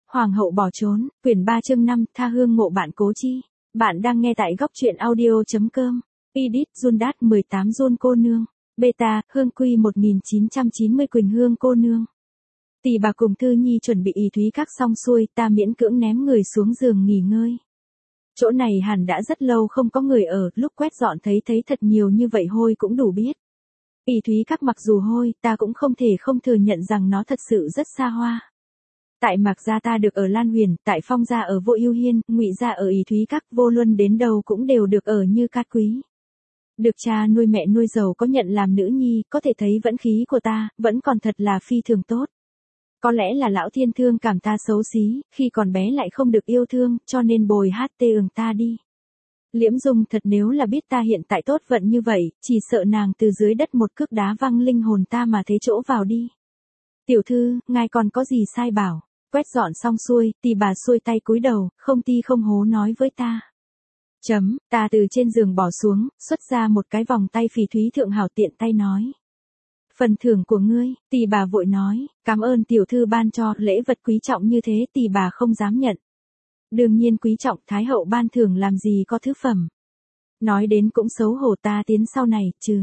Hoàng hậu bỏ trốn, quyển 3 chương 5, tha hương mộ bạn Cố Chi. Bạn đang nghe tại góc truyện audio.com. Edit Jundat 18 Jun cô nương. Beta, Hương Quy 1990 Quỳnh Hương cô nương. Tỷ bà cùng Thư Nhi chuẩn bị y thúy các xong xuôi, ta miễn cưỡng ném người xuống giường nghỉ ngơi. Chỗ này hẳn đã rất lâu không có người ở, lúc quét dọn thấy thật nhiều như vậy hôi cũng đủ biết. Y thúy các mặc dù hôi, ta cũng không thể không thừa nhận rằng nó thật sự rất xa hoa. Tại Mạc gia ta được ở Lan Huyền, tại Phong gia ở Vô Ưu Hiên, Ngụy gia ở Y Thúy Các, vô luân đến đâu cũng đều được ở như cát quý. Được cha nuôi mẹ nuôi giàu có nhận làm nữ nhi, có thể thấy vẫn khí của ta, vẫn còn thật là phi thường tốt. Có lẽ là lão thiên thương cảm ta xấu xí, khi còn bé lại không được yêu thương, cho nên bồi ta đi. Liễm Dung thật nếu là biết ta hiện tại tốt vận như vậy, chỉ sợ nàng từ dưới đất một cước đá văng linh hồn ta mà thế chỗ vào đi. Tiểu thư, ngài còn có gì sai bảo? Quét dọn xong xuôi, tỷ bà xuôi tay cúi đầu, không ti không hố nói với ta. Ta từ trên giường bỏ xuống, xuất ra một cái vòng tay phỉ thúy thượng hảo tiện tay nói. Phần thưởng của ngươi, tỷ bà vội nói, cảm ơn tiểu thư ban cho, lễ vật quý trọng như thế tỷ bà không dám nhận. Đương nhiên quý trọng, thái hậu ban thưởng làm gì có thứ phẩm. Nói đến cũng xấu hổ, ta tiến sau này, trừ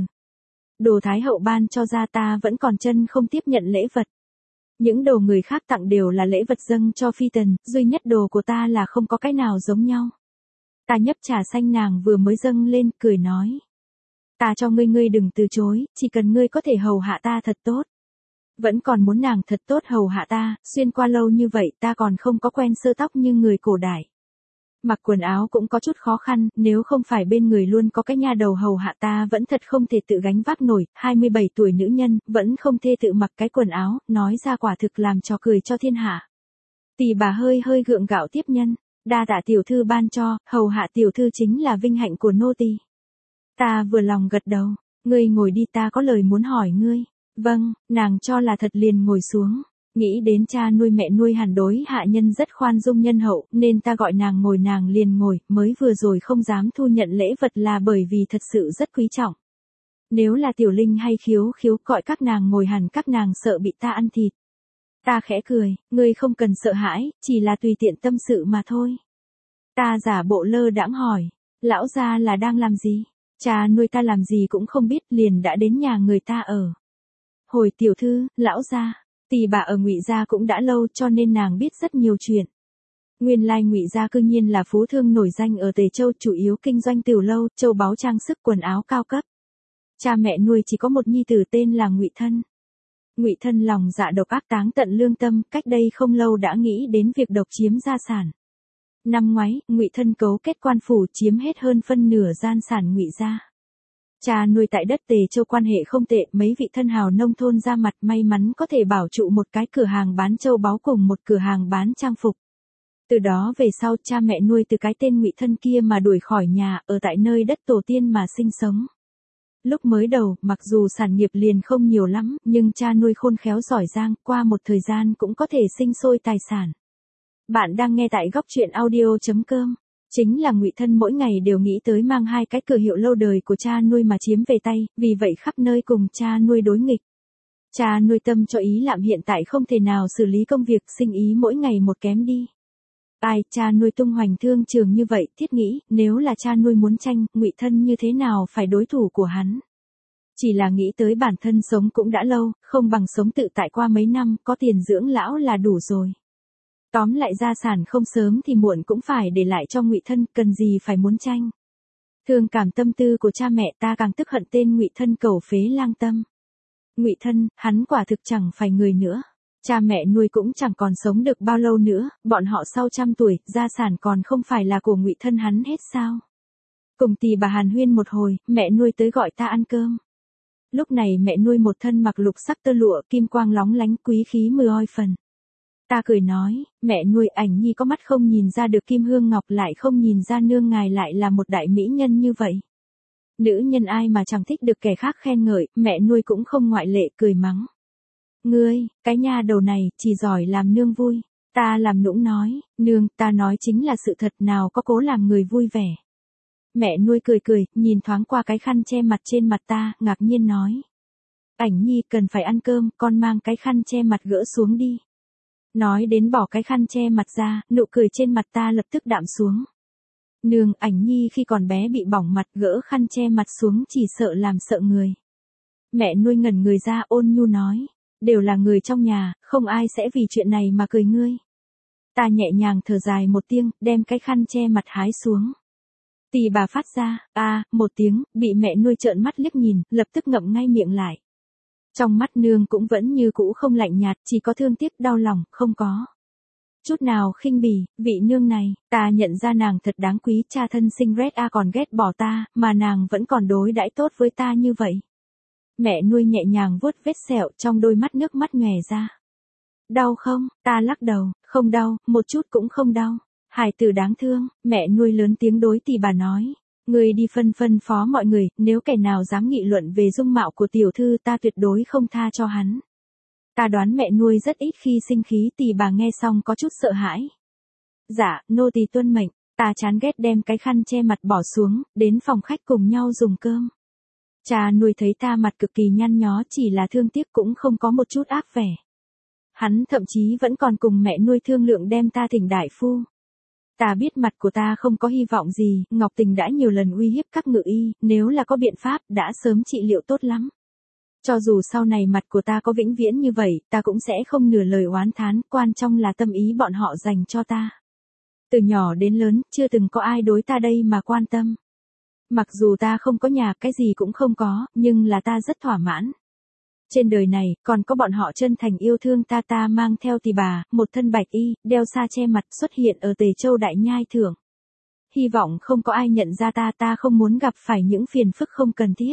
đồ thái hậu ban cho ra ta vẫn còn chân không tiếp nhận lễ vật. Những đồ người khác tặng đều là lễ vật dâng cho phi tần, duy nhất đồ của ta là không có cái nào giống nhau. Ta nhấp trà xanh nàng vừa mới dâng lên, cười nói. Ta cho ngươi đừng từ chối, chỉ cần ngươi có thể hầu hạ ta thật tốt. Vẫn còn muốn nàng thật tốt hầu hạ ta, xuyên qua lâu như vậy ta còn không có quen sơ tóc như người cổ đại. Mặc quần áo cũng có chút khó khăn, nếu không phải bên người luôn có cái nha đầu hầu hạ ta vẫn thật không thể tự gánh vác nổi, 27 tuổi nữ nhân, vẫn không thể tự mặc cái quần áo, nói ra quả thực làm trò cười cho thiên hạ. Tỷ bà hơi gượng gạo tiếp nhân, đa tạ tiểu thư ban cho, hầu hạ tiểu thư chính là vinh hạnh của nô tỳ. Ta vừa lòng gật đầu, ngươi ngồi đi ta có lời muốn hỏi ngươi. Vâng, nàng cho là thật liền ngồi xuống. Nghĩ đến cha nuôi mẹ nuôi hẳn đối hạ nhân rất khoan dung nhân hậu, nên ta gọi nàng ngồi nàng liền ngồi, mới vừa rồi không dám thu nhận lễ vật là bởi vì thật sự rất quý trọng. Nếu là Tiểu Linh hay Khiếu gọi các nàng ngồi hẳn các nàng sợ bị ta ăn thịt. Ta khẽ cười, ngươi không cần sợ hãi, chỉ là tùy tiện tâm sự mà thôi. Ta giả bộ lơ đãng hỏi, lão gia là đang làm gì? Cha nuôi ta làm gì cũng không biết, liền đã đến nhà người ta ở. Hồi tiểu thư, lão gia. Tỷ bà ở Ngụy gia cũng đã lâu cho nên nàng biết rất nhiều chuyện. Nguyên lai Ngụy gia cư nhiên là phú thương nổi danh ở Tề Châu, chủ yếu kinh doanh tiểu lâu, châu báu trang sức quần áo cao cấp. Cha mẹ nuôi chỉ có một nhi tử tên là Ngụy Thân. Ngụy Thân lòng dạ độc ác táng tận lương tâm, cách đây không lâu đã nghĩ đến việc độc chiếm gia sản. Năm ngoái, Ngụy Thân cấu kết quan phủ chiếm hết hơn phân nửa gian sản Ngụy gia. Cha nuôi tại đất Tề Châu quan hệ không tệ, mấy vị thân hào nông thôn ra mặt may mắn có thể bảo trụ một cái cửa hàng bán châu báu cùng một cửa hàng bán trang phục. Từ đó về sau cha mẹ nuôi từ cái tên Ngụy Thân kia mà đuổi khỏi nhà, ở tại nơi đất tổ tiên mà sinh sống. Lúc mới đầu, mặc dù sản nghiệp liền không nhiều lắm, nhưng cha nuôi khôn khéo giỏi giang, qua một thời gian cũng có thể sinh sôi tài sản. Bạn đang nghe tại góc truyện audio.com. Chính là Ngụy Thân mỗi ngày đều nghĩ tới mang hai cái cửa hiệu lâu đời của cha nuôi mà chiếm về tay, vì vậy khắp nơi cùng cha nuôi đối nghịch. Cha nuôi tâm cho ý lạm hiện tại không thể nào xử lý công việc, sinh ý mỗi ngày một kém đi. Cha nuôi tung hoành thương trường như vậy, thiết nghĩ, nếu là cha nuôi muốn tranh, Ngụy Thân như thế nào phải đối thủ của hắn. Chỉ là nghĩ tới bản thân sống cũng đã lâu, không bằng sống tự tại qua mấy năm, có tiền dưỡng lão là đủ rồi. Tóm lại gia sản không sớm thì muộn cũng phải để lại cho Ngụy Thân, cần gì phải muốn tranh. Thương cảm tâm tư của cha mẹ ta càng tức hận tên Ngụy Thân cẩu phế lang tâm. Ngụy Thân, hắn quả thực chẳng phải người nữa. Cha mẹ nuôi cũng chẳng còn sống được bao lâu nữa, bọn họ sau 100 tuổi, gia sản còn không phải là của Ngụy Thân hắn hết sao. Cùng tỷ bà hàn huyên một hồi, mẹ nuôi tới gọi ta ăn cơm. Lúc này mẹ nuôi một thân mặc lục sắc tơ lụa, kim quang lóng lánh, quý khí mười oi phần. Ta cười nói, mẹ nuôi, Ảnh nhi có mắt không nhìn ra được kim hương ngọc, lại không nhìn ra nương ngài lại là một đại mỹ nhân như vậy. Nữ nhân ai mà chẳng thích được kẻ khác khen ngợi, mẹ nuôi cũng không ngoại lệ, cười mắng. Ngươi, cái nha đầu này, chỉ giỏi làm nương vui. Ta làm nũng nói, nương, ta nói chính là sự thật, nào có cố làm người vui vẻ. Mẹ nuôi cười, nhìn thoáng qua cái khăn che mặt trên mặt ta, ngạc nhiên nói. Ảnh nhi cần phải ăn cơm, con mang cái khăn che mặt gỡ xuống đi. Nói đến bỏ cái khăn che mặt ra, nụ cười trên mặt ta lập tức đạm xuống. Nương, ảnh nhi khi còn bé bị bỏng mặt, gỡ khăn che mặt xuống chỉ sợ làm sợ người. Mẹ nuôi ngẩn người ra, ôn nhu nói. Đều là người trong nhà, không ai sẽ vì chuyện này mà cười ngươi. Ta nhẹ nhàng thở dài một tiếng, đem cái khăn che mặt hái xuống. Tì bà phát ra, một tiếng, bị mẹ nuôi trợn mắt liếc nhìn, lập tức ngậm ngay miệng lại. Trong mắt nương cũng vẫn như cũ không lạnh nhạt, chỉ có thương tiếc đau lòng, không có chút nào khinh bỉ. Vị nương này, ta nhận ra nàng thật đáng quý, cha thân sinh Red còn ghét bỏ ta, mà nàng vẫn còn đối đãi tốt với ta như vậy. Mẹ nuôi nhẹ nhàng vuốt vết sẹo, trong đôi mắt nước mắt nhòe ra. Đau không? Ta lắc đầu, không đau, một chút cũng không đau. Hải tử đáng thương, mẹ nuôi lớn tiếng đối Tì bà nói. Người đi phân phó mọi người, nếu kẻ nào dám nghị luận về dung mạo của tiểu thư ta tuyệt đối không tha cho hắn. Ta đoán mẹ nuôi rất ít khi sinh khí. Tì bà nghe xong có chút sợ hãi. Dạ, nô tỳ tuân mệnh. Ta chán ghét đem cái khăn che mặt bỏ xuống, đến phòng khách cùng nhau dùng cơm. Cha nuôi thấy ta mặt cực kỳ nhăn nhó, chỉ là thương tiếc cũng không có một chút ác vẻ. Hắn thậm chí vẫn còn cùng mẹ nuôi thương lượng đem ta thỉnh đại phu. Ta biết mặt của ta không có hy vọng gì, Ngọc Tình đã nhiều lần uy hiếp các ngự y, nếu là có biện pháp đã sớm trị liệu tốt lắm. Cho dù sau này mặt của ta có vĩnh viễn như vậy, ta cũng sẽ không nửa lời oán thán, quan trọng là tâm ý bọn họ dành cho ta. Từ nhỏ đến lớn, chưa từng có ai đối ta đây mà quan tâm. Mặc dù ta không có nhà, cái gì cũng không có, nhưng là ta rất thỏa mãn. Trên đời này, còn có bọn họ chân thành yêu thương ta. Ta mang theo Tì bà, một thân bạch y, đeo sa che mặt xuất hiện ở Tề Châu Đại Nhai Thưởng. Hy vọng không có ai nhận ra ta không muốn gặp phải những phiền phức không cần thiết.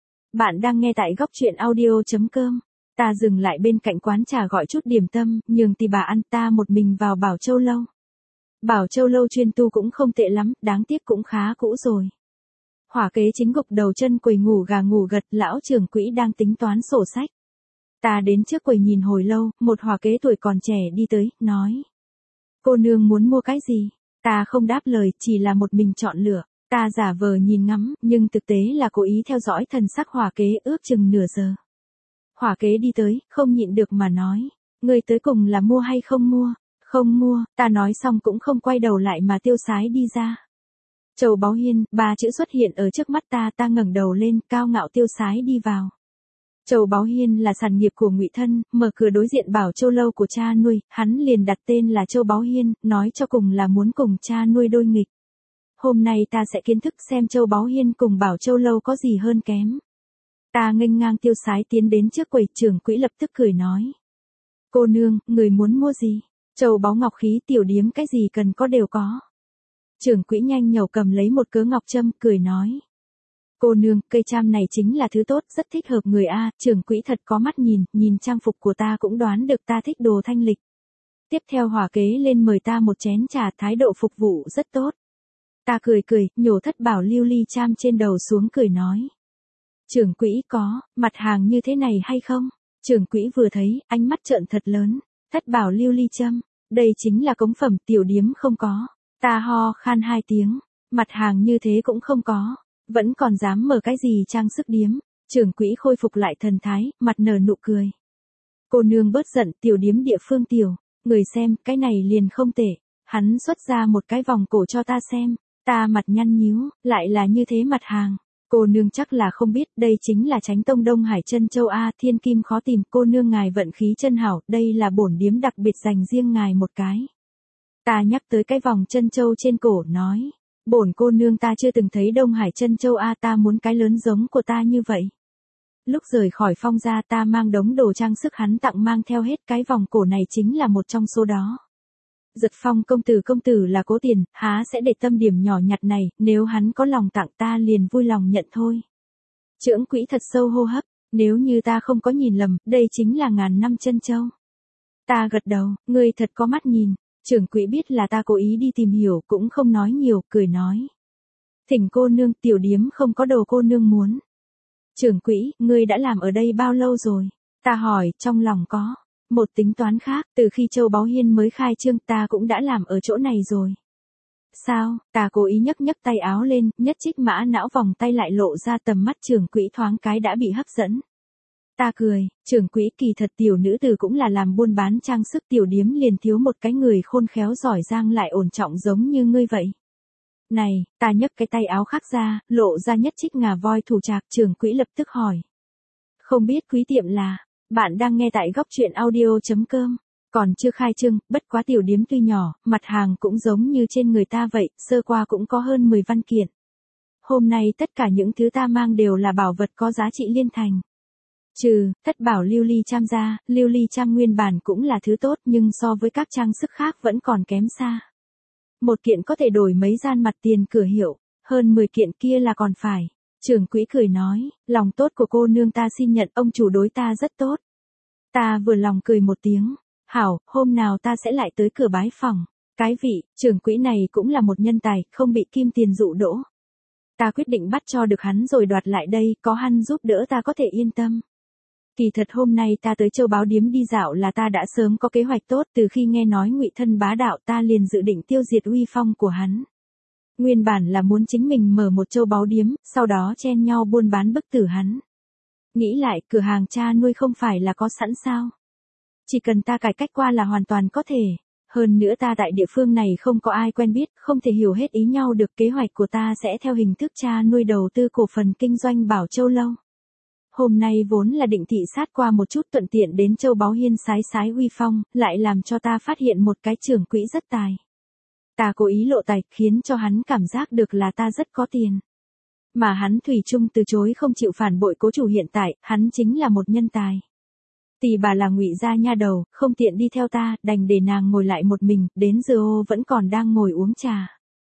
Bạn đang nghe tại góc truyện audio.com. Ta dừng lại bên cạnh quán trà gọi chút điểm tâm, nhường Tì bà ăn, ta một mình vào Bảo Châu Lâu. Bảo Châu Lâu chuyên tu cũng không tệ lắm, đáng tiếc cũng khá cũ rồi. Hỏa kế chính gục đầu chân quầy ngủ gà ngủ gật, lão trưởng quỹ đang tính toán sổ sách. Ta đến trước quầy nhìn hồi lâu, một hỏa kế tuổi còn trẻ đi tới, nói. Cô nương muốn mua cái gì? Ta không đáp lời, chỉ là một mình chọn lựa. Ta giả vờ nhìn ngắm, nhưng thực tế là cố ý theo dõi thần sắc hỏa kế ước chừng nửa giờ. Hỏa kế đi tới, không nhịn được mà nói. Người tới cùng là mua hay không mua? Không mua, ta nói xong cũng không quay đầu lại mà tiêu sái đi ra. Châu Báu Hiên, 3 chữ xuất hiện ở trước mắt ta ngẩng đầu lên, cao ngạo tiêu sái đi vào. Châu Báu Hiên là sản nghiệp của Ngụy Thân, mở cửa đối diện Bảo Châu Lâu của cha nuôi, hắn liền đặt tên là Châu Báu Hiên, nói cho cùng là muốn cùng cha nuôi đôi nghịch. Hôm nay ta sẽ kiến thức xem Châu Báu Hiên cùng Bảo Châu Lâu có gì hơn kém. Ta nghênh ngang tiêu sái tiến đến trước quầy, trưởng quỹ lập tức cười nói. Cô nương, người muốn mua gì? Châu báu ngọc khí tiểu điếm cái gì cần có đều có. Trưởng quỹ nhanh nhẩu cầm lấy một cớ ngọc trâm, cười nói. Cô nương, cây cham này chính là thứ tốt, rất thích hợp người A. Trưởng quỹ thật có mắt nhìn trang phục của ta cũng đoán được ta thích đồ thanh lịch. Tiếp theo hỏa kế lên mời ta một chén trà, thái độ phục vụ rất tốt. Ta cười, nhổ thất bảo lưu ly cham trên đầu xuống cười nói. Trưởng quỹ có mặt hàng như thế này hay không? Trưởng quỹ vừa thấy, ánh mắt trợn thật lớn. Thất bảo lưu ly châm, đây chính là cống phẩm, tiểu điếm không có. Ta ho khan 2 tiếng, mặt hàng như thế cũng không có, vẫn còn dám mở cái gì trang sức điếm. Trưởng quỹ khôi phục lại thần thái, mặt nở nụ cười. Cô nương bớt giận, tiểu điếm địa phương tiểu, người xem, cái này liền không tệ. Hắn xuất ra một cái vòng cổ cho ta xem, ta mặt nhăn nhíu, lại là như thế mặt hàng. Cô nương chắc là không biết, đây chính là Chánh Tông Đông Hải Chân Châu A, thiên kim khó tìm, cô nương ngài vận khí chân hảo, đây là bổn điếm đặc biệt dành riêng ngài một cái. Ta nhắc tới cái vòng chân châu trên cổ, nói, bổn cô nương ta chưa từng thấy Đông Hải Chân Châu A, ta muốn cái lớn giống của ta như vậy. Lúc rời khỏi Phong gia ta mang đống đồ trang sức hắn tặng mang theo hết, cái vòng cổ này chính là một trong số đó. Giật Phong công tử là cố tiền, há sẽ để tâm điểm nhỏ nhặt này, nếu hắn có lòng tặng ta liền vui lòng nhận thôi. Trưởng quỹ thật sâu hô hấp, nếu như ta không có nhìn lầm, đây chính là 1000 năm chân châu. Ta gật đầu, ngươi thật có mắt nhìn. Trưởng quỹ biết là ta cố ý đi tìm hiểu, cũng không nói nhiều, cười nói. Thỉnh cô nương, tiểu điếm không có đồ cô nương muốn. Trưởng quỹ, ngươi đã làm ở đây bao lâu rồi? Ta hỏi, trong lòng có một tính toán khác, từ khi Châu Báu Hiên mới khai trương ta cũng đã làm ở chỗ này rồi. Sao? Ta cố ý nhấc tay áo lên, nhất trích mã não vòng tay lại lộ ra, tầm mắt trưởng quỹ thoáng cái đã bị hấp dẫn. Ta cười, trưởng quỹ kỳ thật tiểu nữ tử cũng là làm buôn bán trang sức tiểu điếm liền thiếu một cái người khôn khéo giỏi giang lại ổn trọng giống như ngươi vậy. Này, ta nhấc cái tay áo khác ra, lộ ra nhất trích ngà voi thủ trạc, trưởng quỹ lập tức hỏi. Không biết quý tiệm là, bạn đang nghe tại góc truyện audio.com. Còn chưa khai trương, bất quá tiểu điếm tuy nhỏ, mặt hàng cũng giống như trên người ta vậy, sơ qua cũng có hơn 10 văn kiện. Hôm nay tất cả những thứ ta mang đều là bảo vật có giá trị liên thành. Trừ, thất bảo lưu ly cham ra, lưu ly cham nguyên bản cũng là thứ tốt nhưng so với các trang sức khác vẫn còn kém xa. Một kiện có thể đổi mấy gian mặt tiền cửa hiệu, hơn 10 kiện kia là còn phải. Trưởng quỹ cười nói, lòng tốt của cô nương ta xin nhận, ông chủ đối ta rất tốt. Ta vừa lòng cười một tiếng, hảo, hôm nào ta sẽ lại tới cửa bái phòng. Cái vị, trưởng quỹ này cũng là một nhân tài, không bị kim tiền dụ dỗ. Ta quyết định bắt cho được hắn rồi đoạt lại đây, có hắn giúp đỡ ta có thể yên tâm. Kỳ thật hôm nay ta tới Châu Báo Điếm đi dạo là ta đã sớm có kế hoạch tốt, từ khi nghe nói Ngụy Thân bá đạo ta liền dự định tiêu diệt uy phong của hắn. Nguyên bản là muốn chính mình mở một Châu Báo Điếm, sau đó chen nhau buôn bán bức tử hắn. Nghĩ lại, cửa hàng cha nuôi không phải là có sẵn sao? Chỉ cần ta cải cách qua là hoàn toàn có thể. Hơn nữa ta tại địa phương này không có ai quen biết, không thể hiểu hết ý nhau được, kế hoạch của ta sẽ theo hình thức cha nuôi đầu tư cổ phần kinh doanh Bảo Châu Lâu. Hôm nay vốn là định thị sát qua một chút thuận tiện đến Châu Báu Hiên sái sái uy phong, lại làm cho ta phát hiện một cái trưởng quỹ rất tài. Ta cố ý lộ tài, khiến cho hắn cảm giác được là ta rất có tiền. Mà hắn thủy chung từ chối không chịu phản bội cố chủ hiện tại, hắn chính là một nhân tài. Tỷ bà là Ngụy gia nha đầu, không tiện đi theo ta, đành để nàng ngồi lại một mình, đến giờ ô vẫn còn đang ngồi uống trà.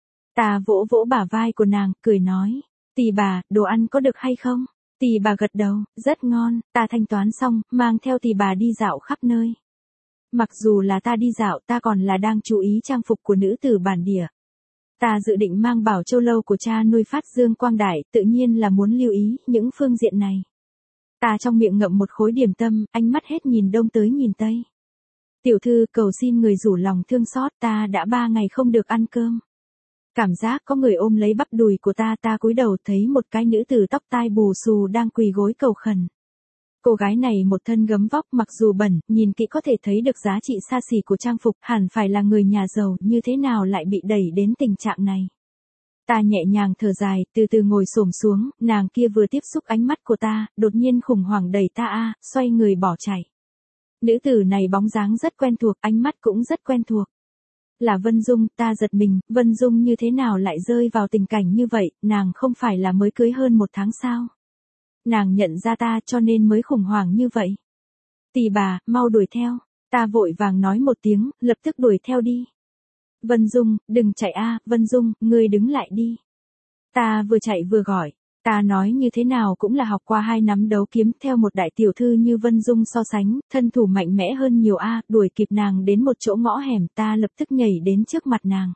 Ta vỗ vỗ bả vai của nàng, cười nói, tỷ bà, đồ ăn có được hay không? Tỷ bà gật đầu, rất ngon, ta thanh toán xong, mang theo tỷ bà đi dạo khắp nơi. Mặc dù là ta đi dạo, ta còn là đang chú ý trang phục của nữ tử bản địa. Ta dự định mang Bảo Châu Lâu của cha nuôi phát dương quang đại, tự nhiên là muốn lưu ý những phương diện này. Ta trong miệng ngậm một khối điểm tâm, ánh mắt hết nhìn đông tới nhìn tây. Tiểu thư cầu xin người rủ lòng thương xót, ta đã 3 ngày không được ăn cơm. Cảm giác có người ôm lấy bắp đùi của ta cúi đầu thấy một cái nữ tử tóc tai bù xù đang quỳ gối cầu khẩn. Cô gái này một thân gấm vóc mặc dù bẩn, nhìn kỹ có thể thấy được giá trị xa xỉ của trang phục, hẳn phải là người nhà giàu, như thế nào lại bị đẩy đến tình trạng này. Ta nhẹ nhàng thở dài, từ từ ngồi xổm xuống, nàng kia vừa tiếp xúc ánh mắt của ta, đột nhiên khủng hoảng đẩy ta xoay người bỏ chạy. Nữ tử này bóng dáng rất quen thuộc, ánh mắt cũng rất quen thuộc. Là Vân Dung, ta giật mình, Vân Dung như thế nào lại rơi vào tình cảnh như vậy, nàng không phải là mới cưới hơn 1 tháng sao? Nàng nhận ra ta cho nên mới khủng hoảng như vậy. Tỷ bà, mau đuổi theo. Ta vội vàng nói một tiếng, lập tức đuổi theo đi. Vân Dung, đừng chạy Vân Dung, ngươi đứng lại đi. Ta vừa chạy vừa gọi. Ta nói như thế nào cũng là học qua 2 năm đấu kiếm, theo một đại tiểu thư như Vân Dung so sánh, thân thủ mạnh mẽ hơn nhiều đuổi kịp nàng đến một chỗ ngõ hẻm, ta lập tức nhảy đến trước mặt nàng.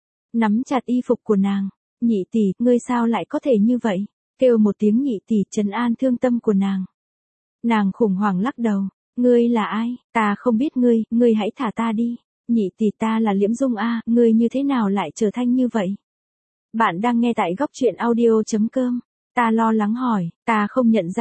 Nắm chặt y phục của nàng. Nhị tỷ, ngươi sao lại có thể như vậy? Kêu một tiếng nhị tỷ trấn an thương tâm của nàng. Nàng khủng hoảng lắc đầu. Ngươi là ai? Ta không biết ngươi hãy thả ta đi. Nhị tỷ, ta là Liễm Dung ngươi như thế nào lại trở thành như vậy? Bạn đang nghe tại góc truyện audio.com. Ta lo lắng hỏi, ta không nhận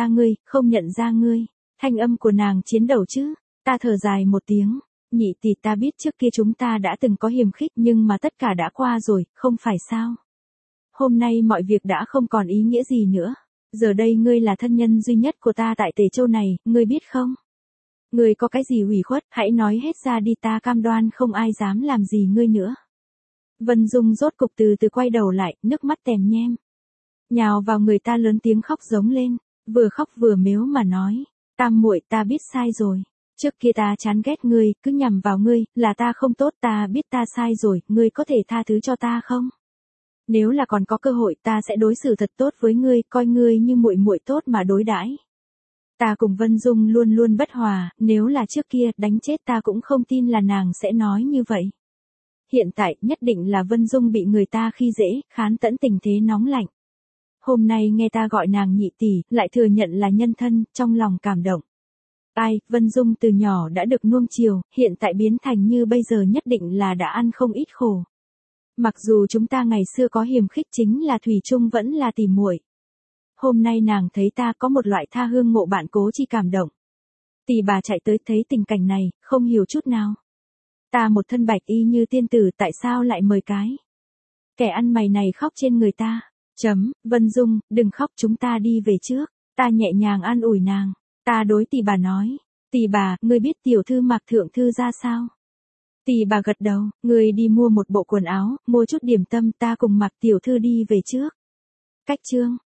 ra ngươi. Thanh âm của nàng chiến đầu chứ. Ta thở dài một tiếng. Nhị tỷ, ta biết trước kia chúng ta đã từng có hiềm khích nhưng mà tất cả đã qua rồi, không phải sao? Hôm nay mọi việc đã không còn ý nghĩa gì nữa. Giờ đây ngươi là thân nhân duy nhất của ta tại Tề Châu này, ngươi biết không? Ngươi có cái gì ủy khuất, hãy nói hết ra đi, ta cam đoan không ai dám làm gì ngươi nữa. Vân Dung rốt cục từ từ quay đầu lại, nước mắt tèm nhem. Nhào vào người ta lớn tiếng khóc giống lên, vừa khóc vừa mếu mà nói, Tam muội, ta biết sai rồi. Trước kia ta chán ghét ngươi, cứ nhằm vào ngươi, là ta không tốt, ta biết ta sai rồi, ngươi có thể tha thứ cho ta không? Nếu là còn có cơ hội, ta sẽ đối xử thật tốt với ngươi, coi ngươi như muội muội tốt mà đối đãi. Ta cùng Vân Dung luôn luôn bất hòa, nếu là trước kia đánh chết ta cũng không tin là nàng sẽ nói như vậy. Hiện tại nhất định là Vân Dung bị người ta khi dễ, khán tẫn tình thế nóng lạnh. Hôm nay nghe ta gọi nàng nhị tỷ, lại thừa nhận là nhân thân, trong lòng cảm động. Vân Dung từ nhỏ đã được nuông chiều, hiện tại biến thành như bây giờ nhất định là đã ăn không ít khổ. Mặc dù chúng ta ngày xưa có hiềm khích chính là thủy chung vẫn là tỉ muội. hôm nay nàng thấy ta có một loại tha hương ngộ bạn cố chi cảm động. Tỷ bà chạy tới thấy tình cảnh này, không hiểu chút nào. Ta một thân bạch y như tiên tử tại sao lại mời cái kẻ ăn mày này khóc trên người ta. Vân Dung, đừng khóc, chúng ta đi về trước. Ta nhẹ nhàng an ủi nàng. Ta đối tỷ bà nói. Tỷ bà, ngươi biết tiểu thư Mạc thượng thư ra sao? Tỷ bà gật đầu, ngươi đi mua một bộ quần áo, mua chút điểm tâm, ta cùng Mạc tiểu thư đi về trước. Cách chương